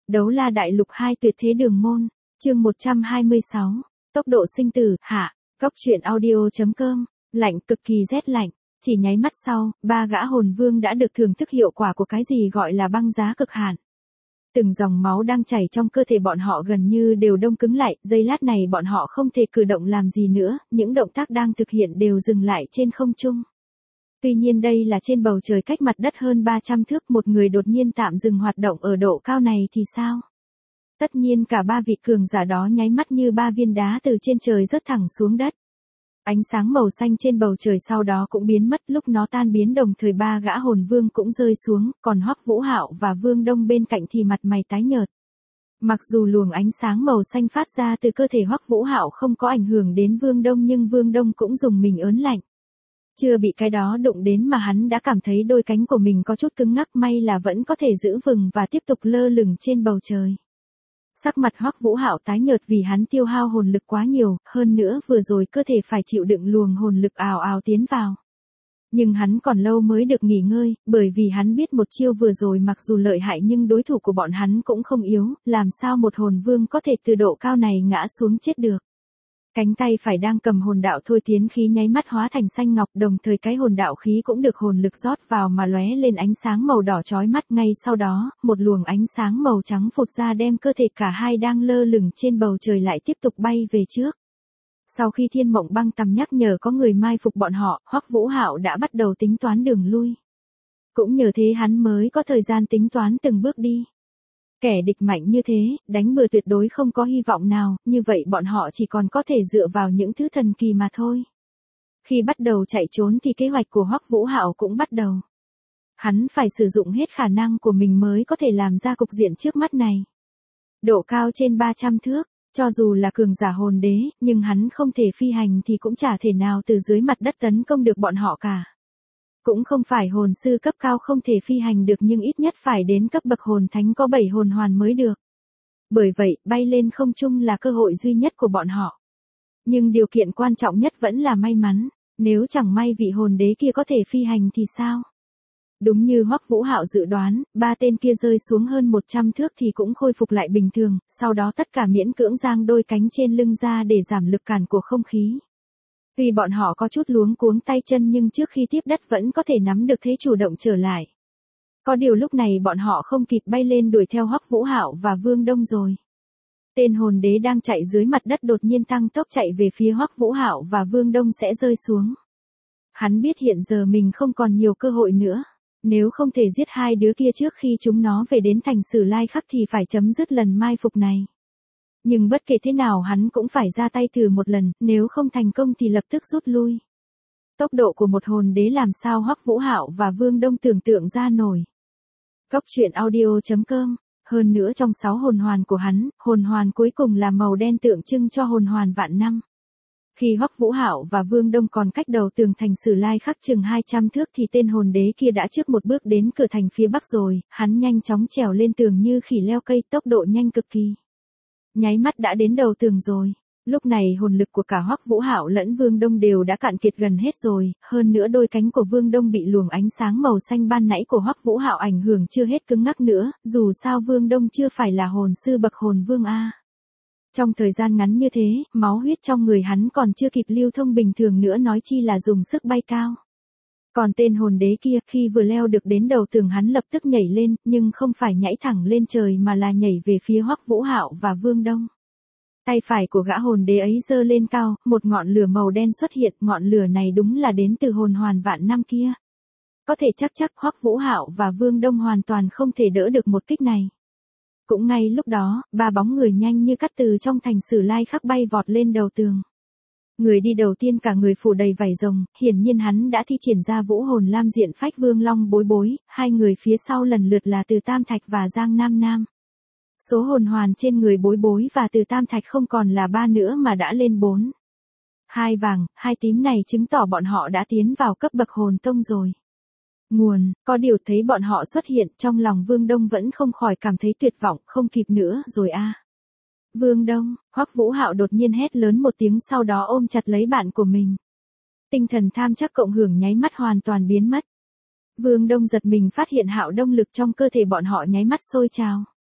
Đấu La Đại Lục 2 Tuyệt Thế Đường Môn, chương 126, tốc độ sinh tử, hạ, góc truyện audio.com, lạnh cực kỳ rét lạnh, chỉ nháy mắt sau, ba gã hồn vương đã được thưởng thức hiệu quả của cái gì gọi là băng giá cực hạn. Từng dòng máu đang chảy trong cơ thể bọn họ gần như đều đông cứng lại, giây lát này bọn họ không thể cử động làm gì nữa, những động tác đang thực hiện đều dừng lại trên không trung. Tuy nhiên đây là trên bầu trời cách mặt đất hơn 300 thước, một người đột nhiên tạm dừng hoạt động ở độ cao này thì sao? Tất nhiên cả ba vị cường giả đó nháy mắt như ba viên đá từ trên trời rớt thẳng xuống đất. Ánh sáng màu xanh trên bầu trời sau đó cũng biến mất, lúc nó tan biến đồng thời ba gã hồn vương cũng rơi xuống, còn Hoắc Vũ Hạo và Vương Đông bên cạnh thì mặt mày tái nhợt. Mặc dù luồng ánh sáng màu xanh phát ra từ cơ thể Hoắc Vũ Hạo không có ảnh hưởng đến Vương Đông nhưng Vương Đông cũng dùng mình ớn lạnh. Chưa bị cái đó đụng đến mà hắn đã cảm thấy đôi cánh của mình có chút cứng ngắc, may là vẫn có thể giữ vững và tiếp tục lơ lửng trên bầu trời. Sắc mặt Hoắc Vũ Hạo tái nhợt vì hắn tiêu hao hồn lực quá nhiều, hơn nữa vừa rồi cơ thể phải chịu đựng luồng hồn lực ào ào tiến vào. Nhưng hắn còn lâu mới được nghỉ ngơi, bởi vì hắn biết một chiêu vừa rồi mặc dù lợi hại nhưng đối thủ của bọn hắn cũng không yếu, làm sao một hồn vương có thể từ độ cao này ngã xuống chết được. Cánh tay phải đang cầm hồn đạo thôi tiến khí nháy mắt hóa thành xanh ngọc, đồng thời cái hồn đạo khí cũng được hồn lực rót vào mà lóe lên ánh sáng màu đỏ chói mắt, ngay sau đó, một luồng ánh sáng màu trắng phụt ra đem cơ thể cả hai đang lơ lửng trên bầu trời lại tiếp tục bay về trước. Sau khi Thiên Mộng Băng Tầm nhắc nhở có người mai phục bọn họ, Hoắc Vũ Hạo đã bắt đầu tính toán đường lui. Cũng nhờ thế hắn mới có thời gian tính toán từng bước đi. Kẻ địch mạnh như thế, đánh bừa tuyệt đối không có hy vọng nào, như vậy bọn họ chỉ còn có thể dựa vào những thứ thần kỳ mà thôi. Khi bắt đầu chạy trốn thì kế hoạch của Hoắc Vũ Hạo cũng bắt đầu. Hắn phải sử dụng hết khả năng của mình mới có thể làm ra cục diện trước mắt này. Độ cao trên 300 thước, cho dù là cường giả hồn đế, nhưng hắn không thể phi hành thì cũng chả thể nào từ dưới mặt đất tấn công được bọn họ cả. Cũng không phải hồn sư cấp cao không thể phi hành được nhưng ít nhất phải đến cấp bậc hồn thánh có 7 hồn hoàn mới được. Bởi vậy, bay lên không trung là cơ hội duy nhất của bọn họ. Nhưng điều kiện quan trọng nhất vẫn là may mắn, nếu chẳng may vị hồn đế kia có thể phi hành thì sao? Đúng như Hoắc Vũ Hạo dự đoán, ba tên kia rơi xuống hơn 100 thước thì cũng khôi phục lại bình thường, sau đó tất cả miễn cưỡng giang đôi cánh trên lưng ra để giảm lực cản của không khí. Vì bọn họ có chút luống cuống tay chân nhưng trước khi tiếp đất vẫn có thể nắm được thế chủ động trở lại. Có điều lúc này bọn họ không kịp bay lên đuổi theo Hoắc Vũ Hạo và Vương Đông rồi. Tên hồn đế đang chạy dưới mặt đất đột nhiên tăng tốc chạy về phía Hoắc Vũ Hạo và Vương Đông sẽ rơi xuống. Hắn biết hiện giờ mình không còn nhiều cơ hội nữa. Nếu không thể giết hai đứa kia trước khi chúng nó về đến thành Sử Lai Khắc thì phải chấm dứt lần mai phục này. Nhưng bất kể thế nào hắn cũng phải ra tay thử một lần, nếu không thành công thì lập tức rút lui. Tốc độ của một hồn đế làm sao Hoắc Vũ Hạo và Vương Đông tưởng tượng ra nổi. Góc truyện audio.com, hơn nữa trong 6 hồn hoàn của hắn, hồn hoàn cuối cùng là màu đen tượng trưng cho hồn hoàn vạn năm. Khi Hoắc Vũ Hạo và Vương Đông còn cách đầu tường thành Sử Lai Khắc chừng 200 thước thì tên hồn đế kia đã trước một bước đến cửa thành phía bắc rồi, hắn nhanh chóng trèo lên tường như khỉ leo cây, tốc độ nhanh cực kỳ. Nháy mắt đã đến đầu tường rồi. Lúc này hồn lực của cả Hoắc Vũ Hạo lẫn Vương Đông đều đã cạn kiệt gần hết rồi, hơn nữa đôi cánh của Vương Đông bị luồng ánh sáng màu xanh ban nãy của Hoắc Vũ Hạo ảnh hưởng chưa hết cứng ngắc nữa, dù sao Vương Đông chưa phải là hồn sư bậc hồn vương a. Trong thời gian ngắn như thế, máu huyết trong người hắn còn chưa kịp lưu thông bình thường nữa nói chi là dùng sức bay cao. Còn tên hồn đế kia, khi vừa leo được đến đầu tường hắn lập tức nhảy lên, nhưng không phải nhảy thẳng lên trời mà là nhảy về phía Hoắc Vũ Hạo và Vương Đông. Tay phải của gã hồn đế ấy giơ lên cao, một ngọn lửa màu đen xuất hiện, ngọn lửa này đúng là đến từ hồn hoàn vạn năm kia. Có thể chắc Hoắc Vũ Hạo và Vương Đông hoàn toàn không thể đỡ được một kích này. Cũng ngay lúc đó, ba bóng người nhanh như cắt từ trong thành Sử Lai Khắc bay vọt lên đầu tường. Người đi đầu tiên cả người phủ đầy vảy rồng, hiển nhiên hắn đã thi triển ra vũ hồn lam diện phách vương long bối bối, hai người phía sau lần lượt là Từ Tam Thạch và Giang Nam Nam. Số hồn hoàn trên người bối bối và Từ Tam Thạch không còn là 3 nữa mà đã lên 4. 2 vàng, 2 tím này chứng tỏ bọn họ đã tiến vào cấp bậc hồn tông rồi. Nguồn, có điều thấy bọn họ xuất hiện trong lòng Vương Đông vẫn không khỏi cảm thấy tuyệt vọng, không kịp nữa rồi a. Vương Đông, Hoắc Vũ Hạo đột nhiên hét lớn một tiếng sau đó ôm chặt lấy bạn của mình. Tinh thần tham chắc cộng hưởng nháy mắt hoàn toàn biến mất. Vương Đông giật mình phát hiện Hạo Đông lực trong cơ thể bọn họ nháy mắt sôi trào.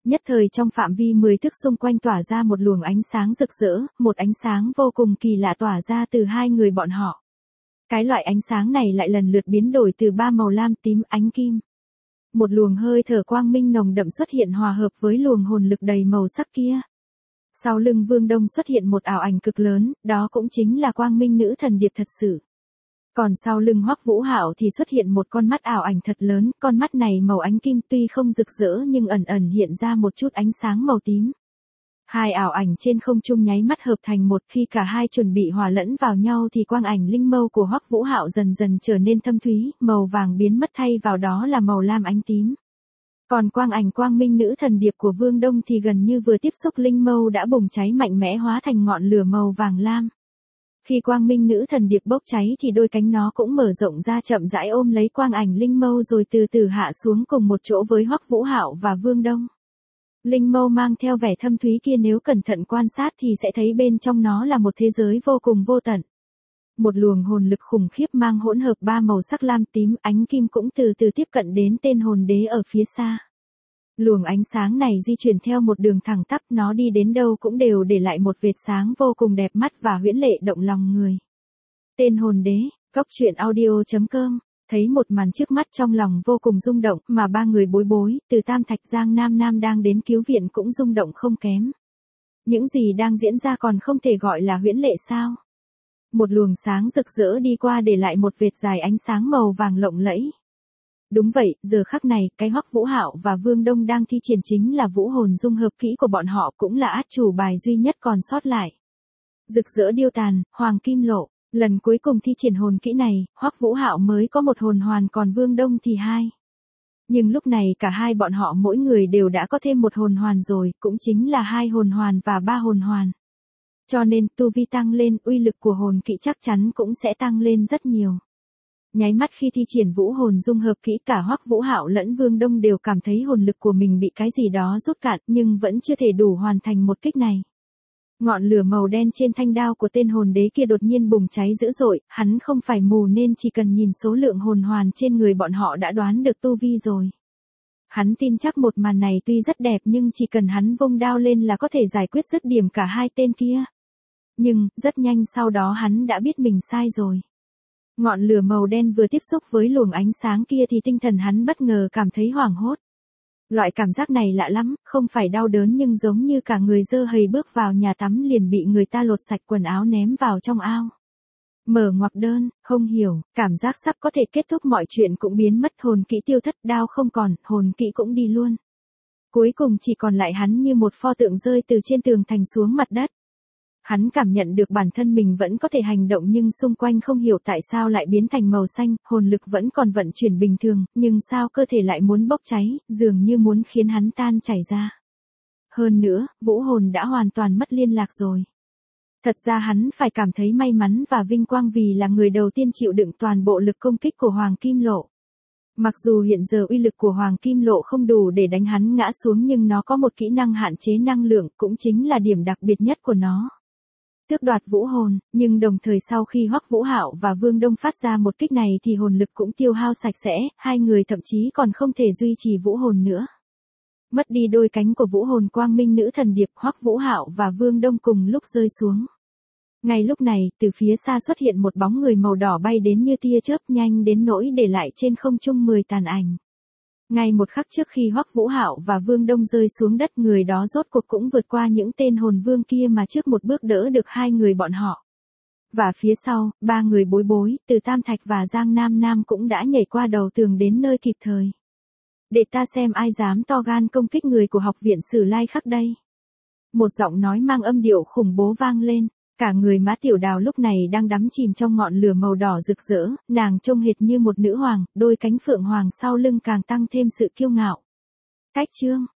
Nhất thời trong phạm vi 10 thước xung quanh tỏa ra một luồng ánh sáng rực rỡ, một ánh sáng vô cùng kỳ lạ tỏa ra từ hai người bọn họ. Cái loại ánh sáng này lại lần lượt biến đổi từ ba màu lam, tím, ánh kim. Một luồng hơi thở quang minh nồng đậm xuất hiện hòa hợp với luồng hồn lực đầy màu sắc kia. Sau lưng Vương Đông xuất hiện một ảo ảnh cực lớn, đó cũng chính là quang minh nữ thần điệp thật sự. Còn sau lưng Hoắc Vũ Hạo thì xuất hiện một con mắt ảo ảnh thật lớn, con mắt này màu ánh kim tuy không rực rỡ nhưng ẩn ẩn hiện ra một chút ánh sáng màu tím. Hai ảo ảnh trên không trung nháy mắt hợp thành một, khi cả hai chuẩn bị hòa lẫn vào nhau thì quang ảnh linh mâu của Hoắc Vũ Hạo dần dần trở nên thâm thúy, màu vàng biến mất thay vào đó là màu lam ánh tím. Còn quang ảnh quang minh nữ thần điệp của Vương Đông thì gần như vừa tiếp xúc linh mâu đã bùng cháy mạnh mẽ hóa thành ngọn lửa màu vàng lam. Khi quang minh nữ thần điệp bốc cháy thì đôi cánh nó cũng mở rộng ra chậm rãi ôm lấy quang ảnh linh mâu rồi từ từ hạ xuống cùng một chỗ với Hoắc Vũ Hạo và Vương Đông. Linh mâu mang theo vẻ thâm thúy kia nếu cẩn thận quan sát thì sẽ thấy bên trong nó là một thế giới vô cùng vô tận. Một luồng hồn lực khủng khiếp mang hỗn hợp ba màu sắc lam, tím, ánh kim cũng từ từ tiếp cận đến tên hồn đế ở phía xa. Luồng ánh sáng này di chuyển theo một đường thẳng tắp, nó đi đến đâu cũng đều để lại một vệt sáng vô cùng đẹp mắt và huyễn lệ động lòng người. Tên hồn đế, Goctruyện.audio.com. Thấy một màn trước mắt trong lòng vô cùng rung động, mà ba người bối bối, từ Tam Thạch Giang Nam Nam đang đến cứu viện cũng rung động không kém. Những gì đang diễn ra còn không thể gọi là huyễn lệ sao? Một luồng sáng rực rỡ đi qua để lại một vệt dài ánh sáng màu vàng lộng lẫy. Đúng vậy, giờ khắc này, cái Hoắc Vũ Hạo và Vương Đông đang thi triển chính là vũ hồn dung hợp kỹ của bọn họ, cũng là át chủ bài duy nhất còn sót lại. Rực rỡ điêu tàn, hoàng kim lộ. Lần cuối cùng thi triển hồn kỹ này, Hoắc Vũ Hạo mới có một hồn hoàn còn Vương Đông thì hai. Nhưng lúc này cả hai bọn họ mỗi người đều đã có thêm một hồn hoàn rồi, cũng chính là 2 hồn hoàn và 3 hồn hoàn. Cho nên tu vi tăng lên, uy lực của hồn kỹ chắc chắn cũng sẽ tăng lên rất nhiều. Nháy mắt khi thi triển vũ hồn dung hợp kỹ, cả Hoắc Vũ Hạo lẫn Vương Đông đều cảm thấy hồn lực của mình bị cái gì đó rút cạn, nhưng vẫn chưa thể đủ hoàn thành một kích này. Ngọn lửa màu đen trên thanh đao của tên hồn đế kia đột nhiên bùng cháy dữ dội, hắn không phải mù nên chỉ cần nhìn số lượng hồn hoàn trên người bọn họ đã đoán được tu vi rồi. Hắn tin chắc một màn này tuy rất đẹp nhưng chỉ cần hắn vung đao lên là có thể giải quyết dứt điểm cả hai tên kia. Nhưng, rất nhanh sau đó hắn đã biết mình sai rồi. Ngọn lửa màu đen vừa tiếp xúc với luồng ánh sáng kia thì tinh thần hắn bất ngờ cảm thấy hoảng hốt. Loại cảm giác này lạ lắm, không phải đau đớn nhưng giống như cả người dơ hầy bước vào nhà tắm liền bị người ta lột sạch quần áo ném vào trong ao. Mở ngoặc đơn, không hiểu, cảm giác sắp có thể kết thúc mọi chuyện cũng biến mất, hồn kỹ tiêu thất, đao không còn, hồn kỹ cũng đi luôn. Cuối cùng chỉ còn lại hắn như một pho tượng rơi từ trên tường thành xuống mặt đất. Hắn cảm nhận được bản thân mình vẫn có thể hành động nhưng xung quanh không hiểu tại sao lại biến thành màu xanh, hồn lực vẫn còn vận chuyển bình thường, nhưng sao cơ thể lại muốn bốc cháy, dường như muốn khiến hắn tan chảy ra. Hơn nữa, vũ hồn đã hoàn toàn mất liên lạc rồi. Thật ra hắn phải cảm thấy may mắn và vinh quang vì là người đầu tiên chịu đựng toàn bộ lực công kích của Hoàng Kim Lộ. Mặc dù hiện giờ uy lực của Hoàng Kim Lộ không đủ để đánh hắn ngã xuống nhưng nó có một kỹ năng hạn chế năng lượng, cũng chính là điểm đặc biệt nhất của nó. Tước đoạt vũ hồn, nhưng đồng thời sau khi Hoắc Vũ Hạo và Vương Đông phát ra một kích này thì hồn lực cũng tiêu hao sạch sẽ, hai người thậm chí còn không thể duy trì vũ hồn nữa. Mất đi đôi cánh của vũ hồn quang minh nữ thần điệp, Hoắc Vũ Hạo và Vương Đông cùng lúc rơi xuống. Ngay lúc này, từ phía xa xuất hiện một bóng người màu đỏ bay đến như tia chớp, nhanh đến nỗi để lại trên không trung 10 tàn ảnh. Ngay một khắc trước khi Hoắc Vũ Hạo và Vương Đông rơi xuống đất, người đó rốt cuộc cũng vượt qua những tên hồn vương kia mà trước một bước đỡ được hai người bọn họ. Và phía sau, ba người bối bối, từ Tam Thạch và Giang Nam Nam cũng đã nhảy qua đầu tường đến nơi kịp thời. Để ta xem ai dám to gan công kích người của học viện Sử Lai Khắc đây. Một giọng nói mang âm điệu khủng bố vang lên. Cả người Mã Tiểu Đào lúc này đang đắm chìm trong ngọn lửa màu đỏ rực rỡ, nàng trông hệt như một nữ hoàng, đôi cánh phượng hoàng sau lưng càng tăng thêm sự kiêu ngạo. Cách chương